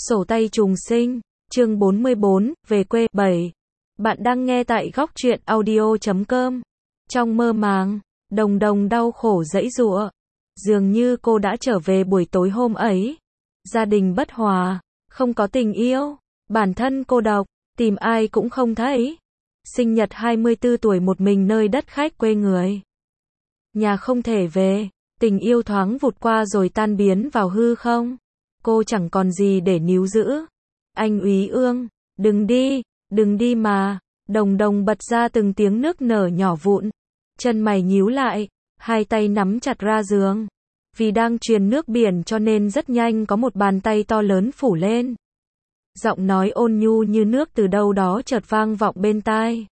Sổ tay trùng sinh, chương 44, về quê 7. Bạn đang nghe tại góc truyện audio.com. Trong mơ màng, Đồng Đồng đau khổ giãy giụa. Dường như cô đã trở về buổi tối hôm ấy. Gia đình bất hòa, không có tình yêu, bản thân cô độc, tìm ai cũng không thấy. Sinh nhật 24 tuổi một mình nơi đất khách quê người. Nhà không thể về, tình yêu thoáng vụt qua rồi tan biến vào hư không. Cô chẳng còn gì để níu giữ. Anh Úy Ương, đừng đi mà. Đồng Đồng bật ra từng tiếng nước nở nhỏ vụn. Chân mày nhíu lại, hai tay nắm chặt ra giường. Vì đang truyền nước biển cho nên rất nhanh có một bàn tay to lớn phủ lên. Giọng nói ôn nhu như nước từ đâu đó chợt vang vọng bên tai.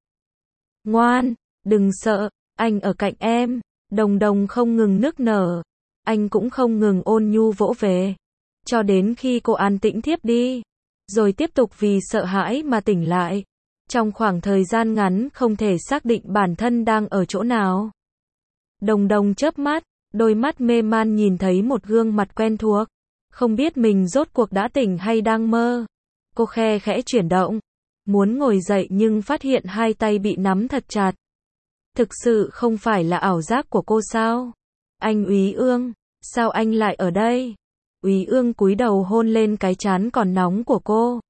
Ngoan, đừng sợ, anh ở cạnh em. Đồng Đồng không ngừng nức nở. Anh cũng không ngừng ôn nhu vỗ về. Cho đến khi cô an tĩnh thiếp đi. Rồi tiếp tục vì sợ hãi mà tỉnh lại. Trong khoảng thời gian ngắn không thể xác định bản thân đang ở chỗ nào. Đồng Đồng chớp mắt, đôi mắt mê man nhìn thấy một gương mặt quen thuộc. Không biết mình rốt cuộc đã tỉnh hay đang mơ. Cô khe khẽ chuyển động. Muốn ngồi dậy nhưng phát hiện hai tay bị nắm thật chặt. Thực sự không phải là ảo giác của cô sao? Anh Úy Ương, sao anh lại ở đây? Úy Ương cúi đầu hôn lên cái trán còn nóng của cô.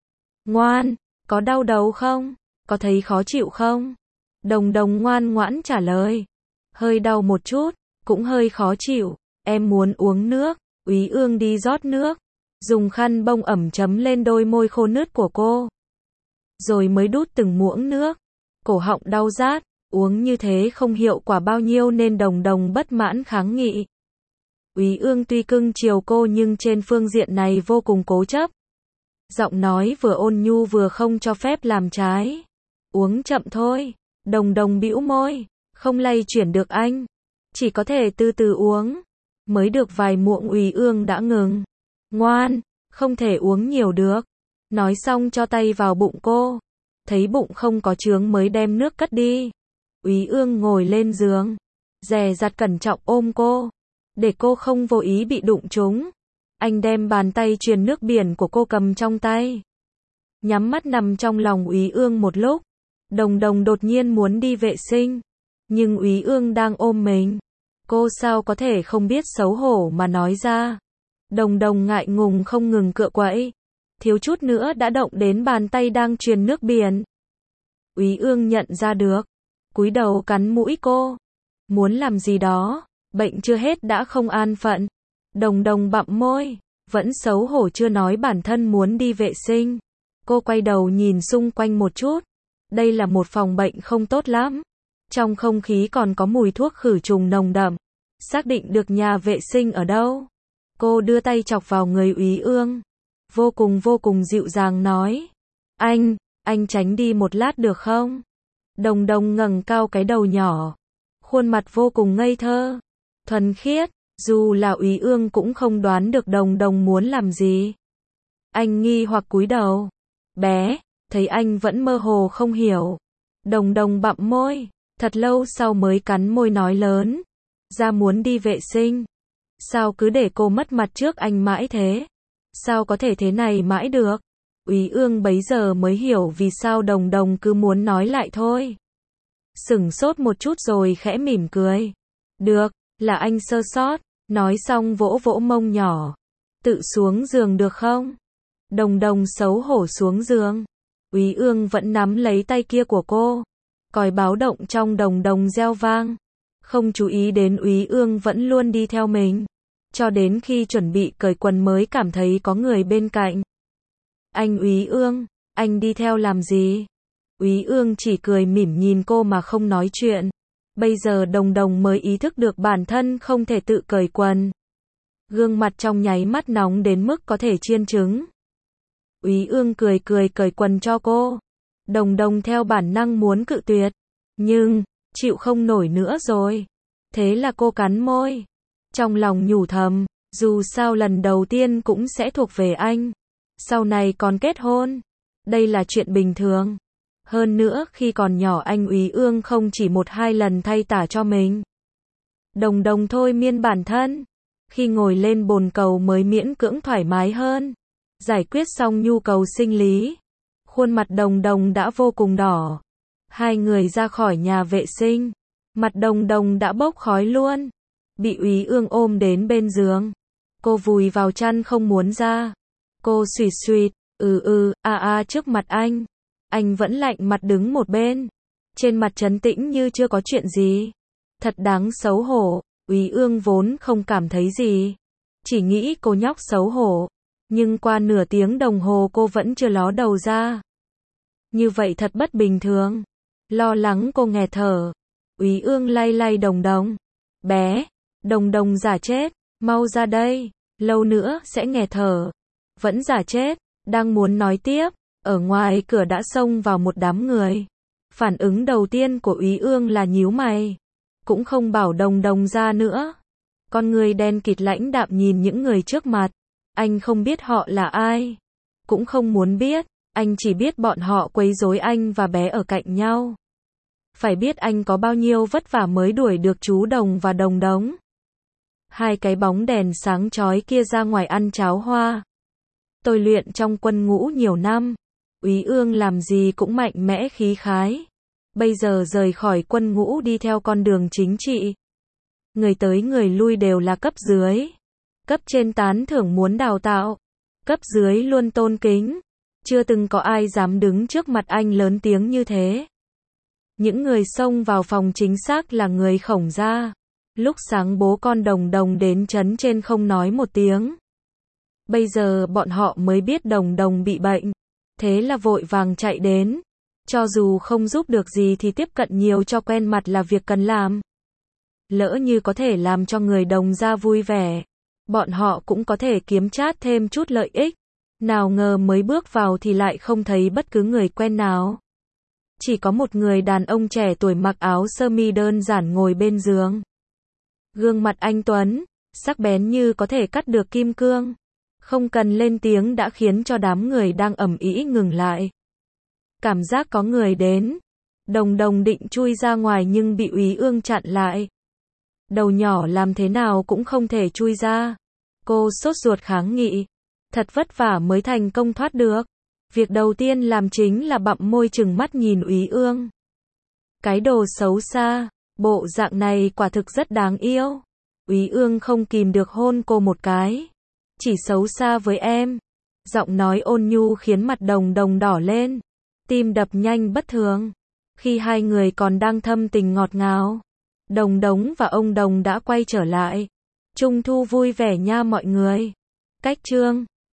Ngoan, có đau đầu không? Có thấy khó chịu không? Đồng Đồng ngoan ngoãn trả lời. Hơi đau một chút, cũng hơi khó chịu. Em muốn uống nước. Úy Ương đi rót nước. Dùng khăn bông ẩm chấm lên đôi môi khô nứt của cô. Rồi mới đút từng muỗng nước. Cổ họng đau rát. Uống như thế không hiệu quả bao nhiêu nên Đồng Đồng bất mãn kháng nghị. Úy Ương tuy cưng chiều cô nhưng trên phương diện này vô cùng cố chấp. Giọng nói vừa ôn nhu vừa không cho phép làm trái. Uống chậm thôi. Đồng Đồng bĩu môi. Không lay chuyển được anh. Chỉ có thể từ từ uống. Mới được vài muỗng Úy Ương đã ngừng. Ngoan, không thể uống nhiều được. Nói xong cho tay vào bụng cô. Thấy bụng không có chướng mới đem nước cất đi. Úy Ương ngồi lên giường. Dè dặt cẩn trọng ôm cô. Để cô không vô ý bị đụng trúng. Anh đem bàn tay truyền nước biển của cô cầm trong tay. Nhắm mắt nằm trong lòng Úy Ương một lúc. Đồng Đồng đột nhiên muốn đi vệ sinh. Nhưng Úy Ương đang ôm mình. Cô sao có thể không biết xấu hổ mà nói ra. Đồng Đồng ngại ngùng không ngừng cựa quậy. Thiếu chút nữa đã động đến bàn tay đang truyền nước biển. Úy Ương nhận ra được. Cúi đầu cắn mũi cô. Muốn làm gì đó. Bệnh chưa hết đã không an phận. Đồng Đồng bặm môi. Vẫn xấu hổ chưa nói bản thân muốn đi vệ sinh. Cô quay đầu nhìn xung quanh một chút. Đây là một phòng bệnh không tốt lắm. Trong không khí còn có mùi thuốc khử trùng nồng đậm. Xác định được nhà vệ sinh ở đâu. Cô đưa tay chọc vào người Úy Ương. Vô cùng dịu dàng nói. Anh tránh đi một lát được không? Đồng Đồng ngẩng cao cái đầu nhỏ. Khuôn mặt vô cùng ngây thơ. Thuần khiết. Dù là Úy Ương cũng không đoán được Đồng Đồng muốn làm gì. Anh nghi hoặc cúi đầu. Bé, thấy anh vẫn mơ hồ không hiểu. Đồng Đồng bặm môi. Thật lâu sau mới cắn môi nói lớn. Ra muốn đi vệ sinh. Sao cứ để cô mất mặt trước anh mãi thế? Sao có thể thế này mãi được? Úy Ương bấy giờ mới hiểu vì sao Đồng Đồng cứ muốn nói lại thôi. Sửng sốt một chút rồi khẽ mỉm cười. Được, là anh sơ sót. Nói xong vỗ vỗ mông nhỏ. Tự xuống giường được không? Đồng Đồng xấu hổ xuống giường. Úy Ương vẫn nắm lấy tay kia của cô. Còi báo động trong Đồng Đồng reo vang. Không chú ý đến Úy Ương vẫn luôn đi theo mình. Cho đến khi chuẩn bị cởi quần mới cảm thấy có người bên cạnh. Anh Úy Ương, anh đi theo làm gì? Úy Ương chỉ cười mỉm nhìn cô mà không nói chuyện. Bây giờ Đồng Đồng mới ý thức được bản thân không thể tự cởi quần. Gương mặt trong nháy mắt nóng đến mức có thể chiên trứng. Úy Ương cười cởi quần cho cô. Đồng Đồng theo bản năng muốn cự tuyệt. Nhưng, chịu không nổi nữa rồi. Thế là cô cắn môi. Trong lòng nhủ thầm, dù sao lần đầu tiên cũng sẽ thuộc về anh. Sau này còn kết hôn. Đây là chuyện bình thường. Hơn nữa khi còn nhỏ anh Úy Ương không chỉ một hai lần thay tả cho mình. Đồng Đồng thôi miên bản thân. Khi ngồi lên bồn cầu mới miễn cưỡng thoải mái hơn. Giải quyết xong nhu cầu sinh lý, khuôn mặt Đồng Đồng đã vô cùng đỏ. Hai người ra khỏi nhà vệ sinh, mặt Đồng Đồng đã bốc khói luôn. Bị Úy Ương ôm đến bên giường, cô vùi vào chăn không muốn ra. Cô xùyt xùyt, trước mặt anh vẫn lạnh mặt đứng một bên, trên mặt trấn tĩnh như chưa có chuyện gì. Thật đáng xấu hổ. Úy Ương vốn không cảm thấy gì, chỉ nghĩ cô nhóc xấu hổ, nhưng qua nửa tiếng đồng hồ cô vẫn chưa ló đầu ra. Như vậy thật bất bình thường. Lo lắng cô nghẹt thở. Úy Ương lay lay Đồng Đồng. Bé, Đồng Đồng giả chết, mau ra đây, lâu nữa sẽ nghẹt thở. Vẫn giả chết, đang muốn nói tiếp, ở ngoài cửa đã xông vào một đám người. Phản ứng đầu tiên của Úy Ương là nhíu mày, cũng không bảo Đồng Đồng ra nữa. Con người đen kịt lãnh đạm nhìn những người trước mặt, anh không biết họ là ai, cũng không muốn biết, anh chỉ biết bọn họ quấy rối anh và bé ở cạnh nhau. Phải biết anh có bao nhiêu vất vả mới đuổi được chú Đồng và Đồng Đống. Hai cái bóng đèn sáng chói kia ra ngoài ăn cháo hoa. Tôi luyện trong quân ngũ nhiều năm, Úy Ương làm gì cũng mạnh mẽ khí khái. Bây giờ rời khỏi quân ngũ đi theo con đường chính trị. Người tới người lui đều là cấp dưới. Cấp trên tán thưởng muốn đào tạo, cấp dưới luôn tôn kính. Chưa từng có ai dám đứng trước mặt anh lớn tiếng như thế. Những người xông vào phòng chính xác là người Khổng gia. Lúc sáng bố con Đồng Đồng đến trấn trên không nói một tiếng. Bây giờ bọn họ mới biết Đồng Đồng bị bệnh. Thế là vội vàng chạy đến. Cho dù không giúp được gì thì tiếp cận nhiều cho quen mặt là việc cần làm. Lỡ như có thể làm cho người Đồng gia vui vẻ, bọn họ cũng có thể kiếm chát thêm chút lợi ích. Nào ngờ mới bước vào thì lại không thấy bất cứ người quen nào. Chỉ có một người đàn ông trẻ tuổi mặc áo sơ mi đơn giản ngồi bên giường. Gương mặt anh tuấn, sắc bén như có thể cắt được kim cương. Không cần lên tiếng đã khiến cho đám người đang ầm ĩ ngừng lại. Cảm giác có người đến. Đồng Đồng định chui ra ngoài nhưng bị Úy Ương chặn lại. Đầu nhỏ làm thế nào cũng không thể chui ra. Cô sốt ruột kháng nghị. Thật vất vả mới thành công thoát được. Việc đầu tiên làm chính là bặm môi trừng mắt nhìn Úy Ương. Cái đồ xấu xa, bộ dạng này quả thực rất đáng yêu. Úy Ương không kìm được hôn cô một cái. Chỉ xấu xa với em. Giọng nói ôn nhu khiến mặt Đồng Đồng đỏ lên. Tim đập nhanh bất thường. Khi hai người còn đang thâm tình ngọt ngào, Đồng Đống và ông Đồng đã quay trở lại. Trung thu vui vẻ nha mọi người. Cách chương